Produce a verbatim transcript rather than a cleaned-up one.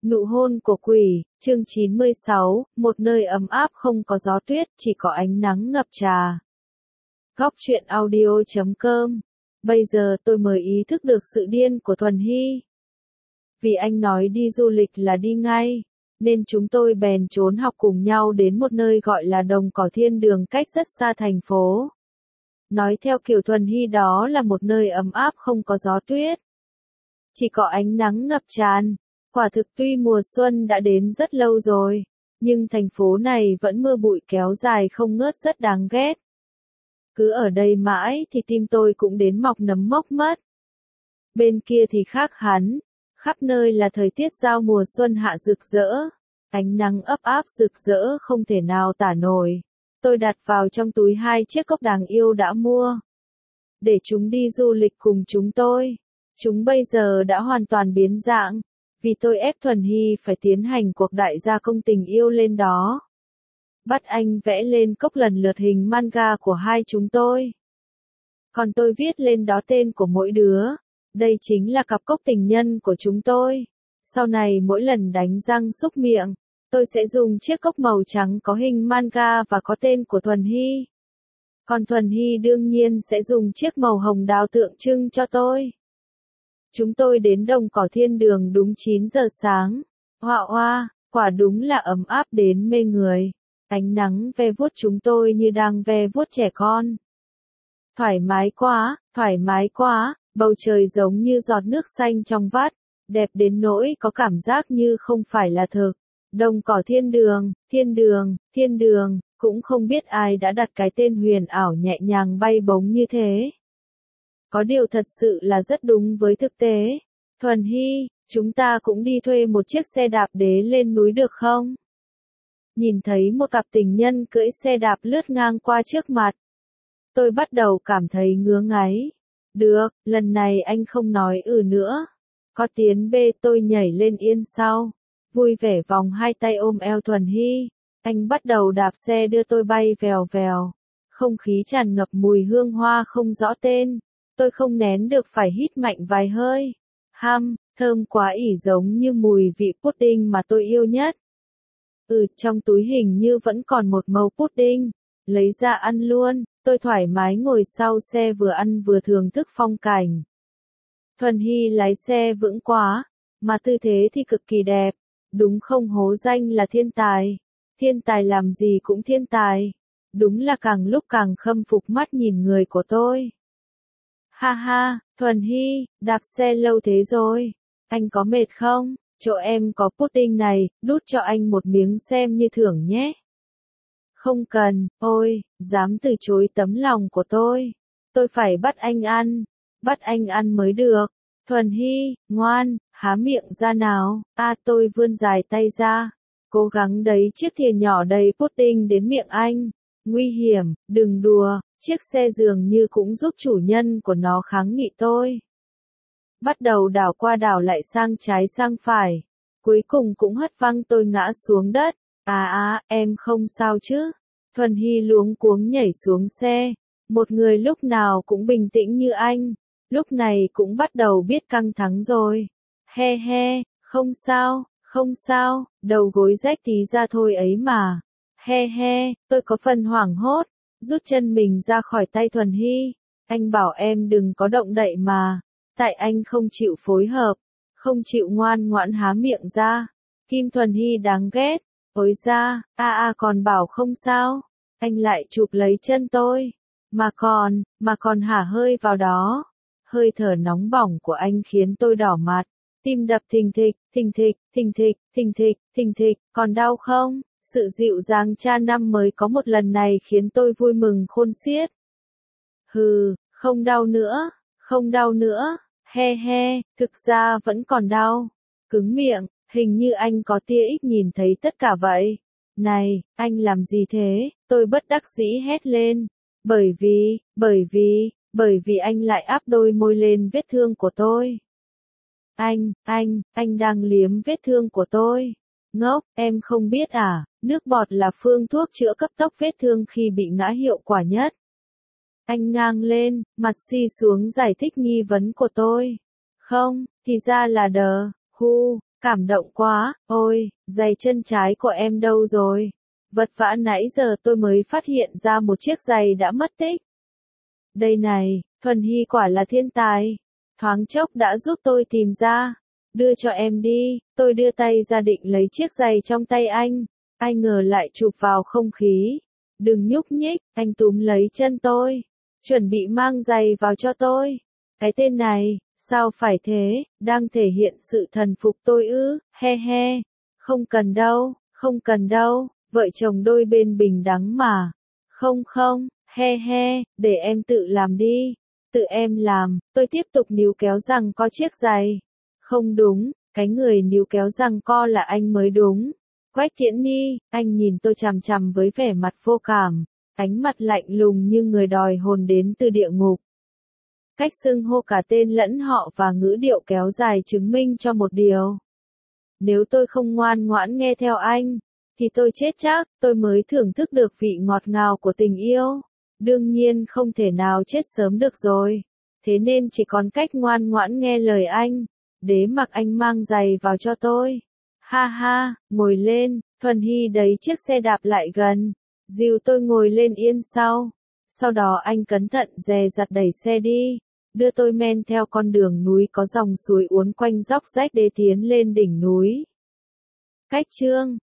Nụ hôn của quỷ, chương chín mươi sáu, một nơi ấm áp không có gió tuyết, chỉ có ánh nắng ngập trà. Góc truyện audio chấm com. Bây giờ tôi mới ý thức được sự điên của Thuần Hy. Vì anh nói đi du lịch là đi ngay, nên chúng tôi bèn trốn học cùng nhau đến một nơi gọi là Đồng Cỏ Thiên Đường cách rất xa thành phố. Nói theo kiểu Thuần Hy đó là một nơi ấm áp không có gió tuyết. Chỉ có ánh nắng ngập tràn. Quả thực tuy mùa xuân đã đến rất lâu rồi, nhưng thành phố này vẫn mưa bụi kéo dài không ngớt rất đáng ghét. Cứ ở đây mãi thì tim tôi cũng đến mọc nấm mốc mất. Bên kia thì khác hẳn, khắp nơi là thời tiết giao mùa xuân hạ rực rỡ, ánh nắng ấp áp rực rỡ không thể nào tả nổi. Tôi đặt vào trong túi hai chiếc cốc đáng yêu đã mua, để chúng đi du lịch cùng chúng tôi. Chúng bây giờ đã hoàn toàn biến dạng, vì tôi ép Thuần Hy phải tiến hành cuộc đại gia công tình yêu lên đó. Bắt anh vẽ lên cốc lần lượt hình manga của hai chúng tôi. Còn tôi viết lên đó tên của mỗi đứa. Đây chính là cặp cốc tình nhân của chúng tôi. Sau này mỗi lần đánh răng súc miệng, tôi sẽ dùng chiếc cốc màu trắng có hình manga và có tên của Thuần Hy. Còn Thuần Hy đương nhiên sẽ dùng chiếc màu hồng đào tượng trưng cho tôi. Chúng tôi đến Đồng Cỏ Thiên Đường đúng chín giờ sáng. Hoa hoa, quả đúng là ấm áp đến mê người. Ánh nắng ve vuốt chúng tôi như đang ve vuốt trẻ con. Thoải mái quá, thoải mái quá, bầu trời giống như giọt nước xanh trong vắt, đẹp đến nỗi có cảm giác như không phải là thực. Đồng Cỏ Thiên Đường, Thiên Đường, Thiên Đường, cũng không biết ai đã đặt cái tên huyền ảo nhẹ nhàng bay bổng như thế. Có điều thật sự là rất đúng với thực tế. Thuần Hy, chúng ta cũng đi thuê một chiếc xe đạp đế lên núi được không? Nhìn thấy một cặp tình nhân cưỡi xe đạp lướt ngang qua trước mặt. Tôi bắt đầu cảm thấy ngứa ngáy. Được, lần này anh không nói ừ nữa. Có tiến bê tôi nhảy lên yên sau. Vui vẻ vòng hai tay ôm eo Thuần Hy. Anh bắt đầu đạp xe đưa tôi bay vèo vèo. Không khí tràn ngập mùi hương hoa không rõ tên. Tôi không nén được phải hít mạnh vài hơi. Ham, thơm quá ỉ giống như mùi vị pudding mà tôi yêu nhất. Ừ, trong túi hình như vẫn còn một mẩu pudding. Lấy ra ăn luôn, tôi thoải mái ngồi sau xe vừa ăn vừa thưởng thức phong cảnh. Thuần Hy lái xe vững quá, mà tư thế thì cực kỳ đẹp. Đúng không, hố danh là thiên tài. Thiên tài làm gì cũng thiên tài. Đúng là càng lúc càng khâm phục mắt nhìn người của tôi. Ha ha, Thuần Hy, đạp xe lâu thế rồi. Anh có mệt không? Chỗ em có pudding này, đút cho anh một miếng xem như thưởng nhé. Không cần, ôi, dám từ chối tấm lòng của tôi. Tôi phải bắt anh ăn, bắt anh ăn mới được. Thuần Hy, ngoan, há miệng ra nào. À, tôi vươn dài tay ra, cố gắng đẩy chiếc thìa nhỏ đầy pudding đến miệng anh. Nguy hiểm, đừng đùa. Chiếc xe dường như cũng giúp chủ nhân của nó kháng nghị tôi. Bắt đầu đảo qua đảo lại sang trái sang phải. Cuối cùng cũng hất văng tôi ngã xuống đất. À à, em không sao chứ? Thuần Hy luống cuống nhảy xuống xe. Một người lúc nào cũng bình tĩnh như anh. Lúc này cũng bắt đầu biết căng thẳng rồi. He he, không sao, không sao, đầu gối rách tí ra thôi ấy mà. He he, tôi có phần hoảng hốt. Rút chân mình ra khỏi tay Thuần Hy. Anh bảo em đừng có động đậy mà. Tại anh không chịu phối hợp. Không chịu ngoan ngoãn há miệng ra. Kim Thuần Hy đáng ghét. Ôi ra, a a còn bảo không sao. Anh lại chụp lấy chân tôi. Mà còn, mà còn hả hơi vào đó. Hơi thở nóng bỏng của anh khiến tôi đỏ mặt. Tim đập thình thịch, thình thịch, thình thịch, thình thịch, thình thịch. Còn đau không? Sự dịu dàng cha năm mới có một lần này khiến tôi vui mừng khôn xiết. Hừ, không đau nữa, không đau nữa, he he, thực ra vẫn còn đau. Cứng miệng, hình như anh có tia ích nhìn thấy tất cả vậy. Này, anh làm gì thế? Tôi bất đắc dĩ hét lên. Bởi vì, bởi vì, bởi vì anh lại áp đôi môi lên vết thương của tôi. Anh, anh, anh đang liếm vết thương của tôi. Ngốc, em không biết à, nước bọt là phương thuốc chữa cấp tốc vết thương khi bị ngã hiệu quả nhất. Anh ngang lên, mặt xi xuống giải thích nghi vấn của tôi. Không, thì ra là đờ, hu, Cảm động quá, ôi, giày chân trái của em đâu rồi? Vật vã nãy giờ tôi mới phát hiện ra một chiếc giày đã mất tích. Đây này, Thuần Hy quả là thiên tài. Thoáng chốc đã giúp tôi tìm ra. Đưa cho em đi, tôi đưa tay ra định lấy chiếc giày trong tay anh. Ai ngờ lại chụp vào không khí. Đừng nhúc nhích, anh túm lấy chân tôi. Chuẩn bị mang giày vào cho tôi. Cái tên này, sao phải thế, đang thể hiện sự thần phục tôi ư, he he. Không cần đâu, không cần đâu, vợ chồng đôi bên bình đẳng mà. Không không, he he, để em tự làm đi. Tự em làm, tôi tiếp tục níu kéo rằng có chiếc giày. Không đúng, cái người níu kéo rằng co là anh mới đúng. Quách Tiễn Nhi, anh nhìn tôi chằm chằm với vẻ mặt vô cảm, ánh mặt lạnh lùng như người đòi hồn đến từ địa ngục. Cách xưng hô cả tên lẫn họ và ngữ điệu kéo dài chứng minh cho một điều. Nếu tôi không ngoan ngoãn nghe theo anh, thì tôi chết chắc, tôi mới thưởng thức được vị ngọt ngào của tình yêu. Đương nhiên không thể nào chết sớm được rồi. Thế nên chỉ còn cách ngoan ngoãn nghe lời anh, để mặc anh mang giày vào cho tôi. Ha ha, ngồi lên, Thuần Hy đẩy chiếc xe đạp lại gần, dìu tôi ngồi lên yên sau. Sau đó anh cẩn thận dè dặt đẩy xe đi, đưa tôi men theo con đường núi có dòng suối uốn quanh dốc rách để tiến lên đỉnh núi. Cách chương